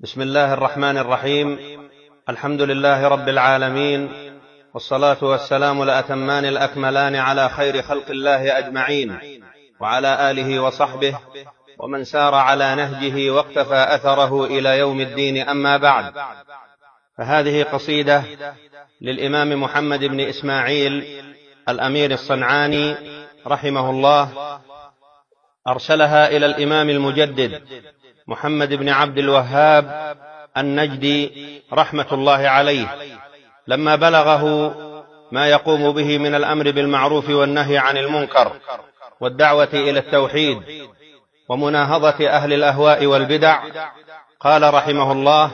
بسم الله الرحمن الرحيم. الحمد لله رب العالمين، والصلاة والسلام الأتمان الأكملان على خير خلق الله أجمعين، وعلى آله وصحبه ومن سار على نهجه واقتفى أثره إلى يوم الدين. أما بعد، فهذه قصيدة للإمام محمد بن إسماعيل الأمير الصنعاني رحمه الله، أرسلها إلى الإمام المجدد محمد بن عبد الوهاب النجدي رحمة الله عليه، لما بلغه ما يقوم به من الأمر بالمعروف والنهي عن المنكر والدعوة إلى التوحيد ومناهضة أهل الأهواء والبدع. قال رحمه الله: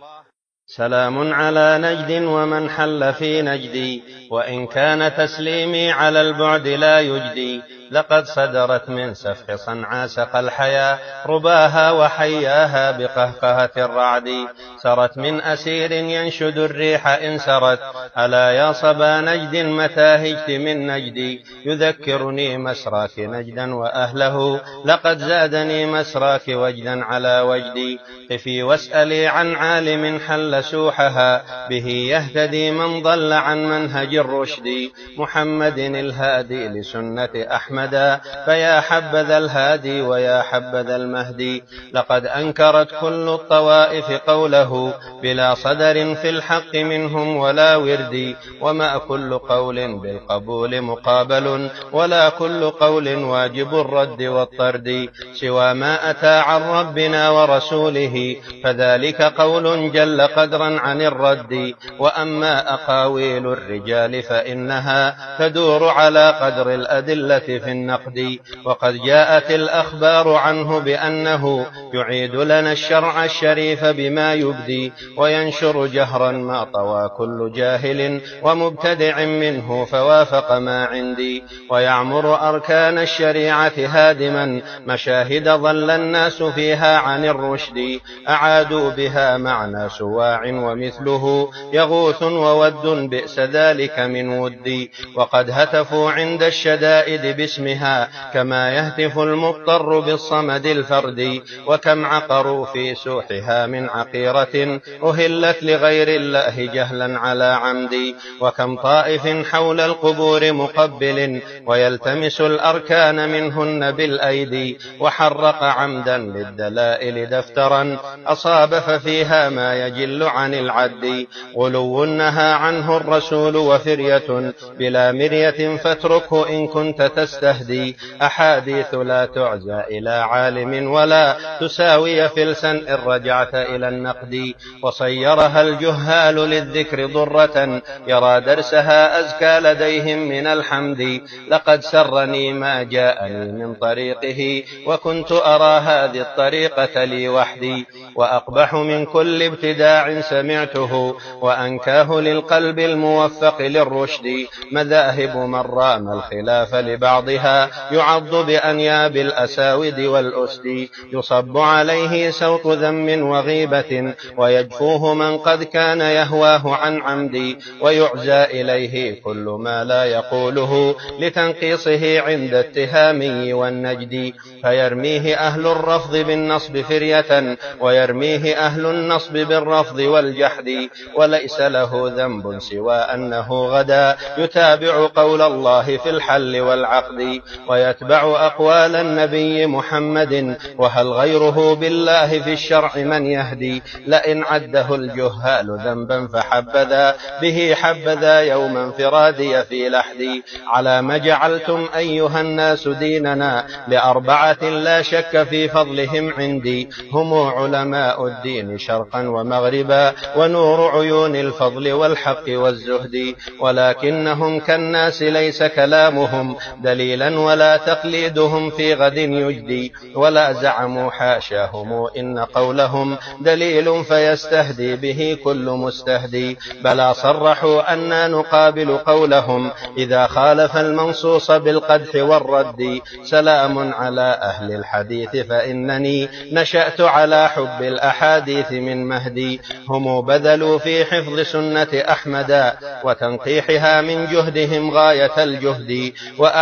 سلام على نجد ومن حل في نجدي، وإن كان تسليمي على البعد لا يجدي. لقد صدرت من سفح صنعاء سقى الحياة، رباها وحياها بقهقهة الرعد. سرت من أسير ينشد الريح إن سرت، ألا يا صبا نجد متى هجت من نجدي. يذكرني مسراك نجدا وأهله، لقد زادني مسراك وجدا على وجدي. قفي واسألي عن عالم حل سوحها، به يهتدي من ضل عن منهج الرشد. محمد الهادي لسنة أحمد، فيا حبذا الهادي ويا حبذا المهدي. لقد أنكرت كل الطوائف قوله، بلا صدر في الحق منهم ولا ورد. وما كل قول بالقبول مقابل، ولا كل قول واجب الرد والطرد. سوى ما أتى عن ربنا ورسوله، فذلك قول جل قدرا عن الرد. وأما أقاويل الرجال فإنها تدور على قدر الأدلة في النقد. وقد جاءت الأخبار عنه بأنه يعيد لنا الشرع الشريف بما يبدي، وينشر جهرا ما طوى كل جاهل ومبتدع منه فوافق ما عندي. ويعمر أركان الشريعة هادما، مشاهد ظل الناس فيها عن الرشد. أعادوا بها معنى سواع ومثله، يغوث وود بئس ذلك من ودي. وقد هتفوا عند الشدائد باسمها، كما يهتف المضطر بالصمد الفردي. وكم عقروا في سوحها من عقيرة، أهلت لغير الله جهلا على عمدي. وكم طائف حول القبور مقبل، ويلتمس الأركان منهن بالأيدي. وحرق عمدا للدلائل دفترا، أصاب ففيها ما يجل عن العد. غلو نهى عنه الرسول وفرية، بلا مرية فاتركه إن كنت تستهدي. أحاديث لا تعزى إلى عالم، ولا تساوي فلسا إن رجعت إلى النقد. وصيرها الجهال للذكر ضرة، يرى درسها أزكى لديهم من الحمد. لقد سرني ما جاءني من طريقه، وكنت أرى هذه الطريقة لي وحدي. وأقبح من كل ابتداع سمعته، وأنكاه للقلب الموفق للرشد. مذاهب من رام الخلاف لبعضها، يعض بأنياب الأساود والأسد. يصب عليه سوط ذم وغيبة، ويجفوه من قد كان يهواه عن عمد. ويعزى إليه كل ما لا يقوله، لتنقيصه عند اتهامي والنجد. فيرميه أهل الرفض بالنصب فرية، ويرميه أهل النصب بالرفض والجحد. وليس له ذنب سوى أنه غدا يتابع قول الله في الحل والعقد، ويتبع أقوال النبي محمد. وهل غيره بالله في الشرع من يهدي؟ لئن عده الجهال ذنبا فحبذا به، حبذا يوم انفرادي في لحدي. على ما جعلتم أيها الناس ديننا، لأربعة لا شك في فضلهم عندي. هم علماء الدين شرقا ومغربا، ونور عيون الفضل والحق والزهد. ولكنهم كالناس ليس كلامهم دليلا، ولا تقليدهم في غد يجدي. ولا زعموا حاشاهم إن قولهم دليل فيستهدي به كل مستهدي. بلى صرحوا أننا نقابل قولهم، إذا خالف المنصوص بالقدح والرد. سلام على أهل الحديث، فإنني نشأت على حب الأحاديث من مهدي. هم بذلوا في حفظ سنة أحمد، وتنقيحها من جهدهم غاية الجهد. وأعني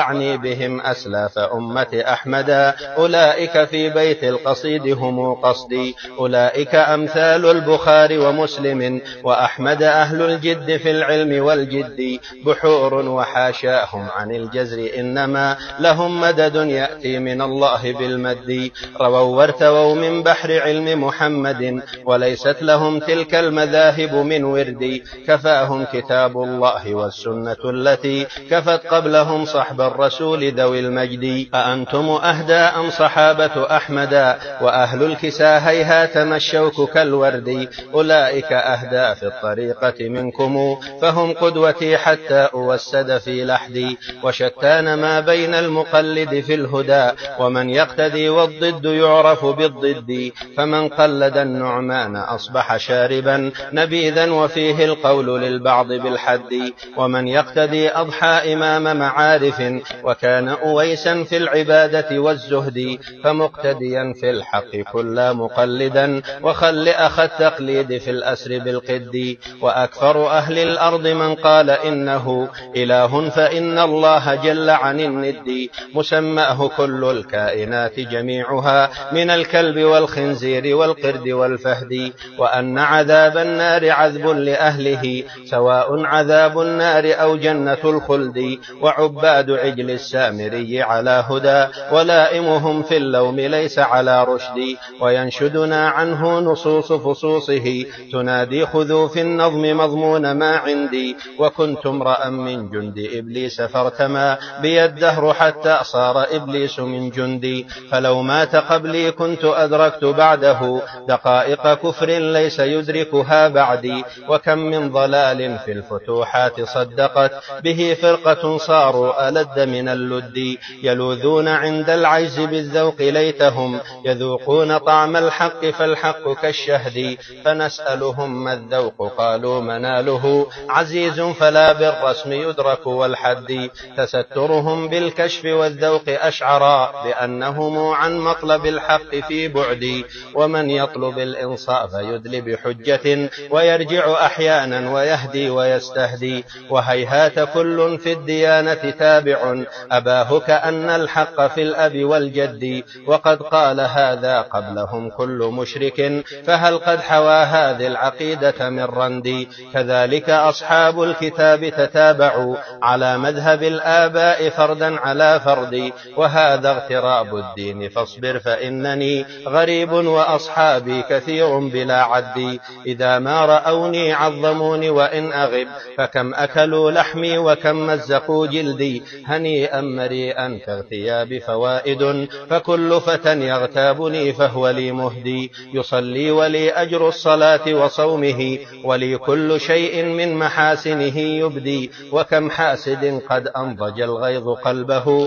بهم أسلاف أمة أحمدا. أولئك في بيت القصيد هم قصدي، أولئك أمثال البخاري ومسلم وأحمد أهل الجد في العلم والجد. بحور وحاشاهم عن الجزر، إنما لهم مدد يأتي من الله بالمد. رووا وارتووا من بحر علم محمد، وليست لهم تلك المذاهب من وردي. كفاهم كتاب الله والسنة التي كفت قبلهم صحب الرسول ذوي المجد. أأنتم أهدى أم صحابة أحمدا، وأهل الكسى هيهات الشوك كالورد. أولئك أهدى في الطريقة منكم، فهم قدوتي حتى أوسد في لحدي. وشتان ما بين المقلد في الهدى ومن يقتدي، والضد يعرف بالضد. فمن قلد النعمان أصبح شاربا نبيذا، وفيه القول للبعض بالحد. ومن يقتدي أضحى إمام معارف، وكان أويسا في العبادة والزهد. فمقتديا في الحق كل مقلدا، وخل أخ التقليد في الأسر بالقد. وأكثر أهل الأرض من قال إنه إله، فإن الله جل عن الند. مسماه كل الكائنات جميعها، من الكلب والخنزير والقرد والفهد. وأن عذاب النار عذب لأهله، سواء عذاب النار أو جنة الخلد. وعباد عجل السامري على هدى، ولائمهم في اللوم ليس على رشد. وينشدنا عنه نصوص فصوصه، تنادي خذوا في النظم مضمون ما عندي. وكنت امرأ من جند إبليس، فارتمى بي الدهر حتى صار إبليس من جندي. فلو مات قبلي كنت أدركت بعده، دقائق كفر ليس يدركها بعدي. وكم من ضلال في الفتوحات صدقت به فرقة، صاروا ألد من اللد. يلوذون عند العجز بالذوق، ليتهم يذوقون طعم الحق، فالحق كالشهد. فنسألهم ما الذوق، قالوا مناله عزيز، فلا بالرسم يدرك والحد. تسترهم بالكشف والذوق أشعرا، بأنهم عن مطلب الحق في بعد. ومن يطلب الإنصاف يدلي بحجة، ويرجع أحيانا ويهدي ويستهدي. وهيهات كل في الديانة تابع، أباه كأن الحق في الأب والجد. وقد قال هذا قبلهم كل مشرك، فهل قد حوى هذه العقيدة من رند. كذلك أصحاب الكتاب تتابعوا على مذهب الآباء فردا على فرد. وهذا اغتراب الدين، فاصبر فإنني غريب، وأصحابي كثير بلا عد. إذا ما رأوني عظموني، وإن أغب فكم أكلوا لحمي وكم مزقوا جلدي. هنيئا مريئا كاغتياب فوائد، فكل فتى يغتابني فهو لي مهدي. يصلي ولي أجر الصلاة وصومه، ولي كل شيء من محاسنه يبدي. وكم حاسد قد أنضج الغيظ قلبه،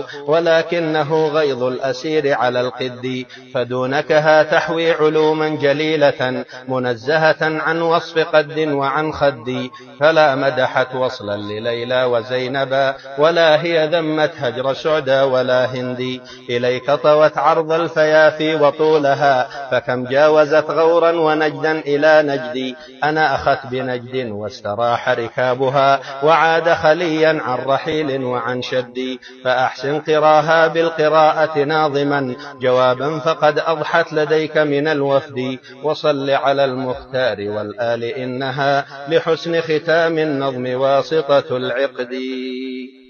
ولكنه غيظ الأسير على القد. فدونكها تحوي علوما جليلة، منزهة عن وصف قد وعن خد. فلا مدحت وصلا لليلى وزينبا، ولا هي ذمت هجر سعدى ولا هندي. إليك طوت عرض الفيافي وطولها، فكم جاوزت غورا ونجدا إلى نجدي. أنا أخت بنجد واستراح ركابها، وعاد خليا عن رحيل وعن شد. فأحسن قراها بالقراءة ناظما جوابا، فقد أضحت لديك من الوفد. وصل على المختار والآل، إنها لحسن ختام النظم واسطة العقد.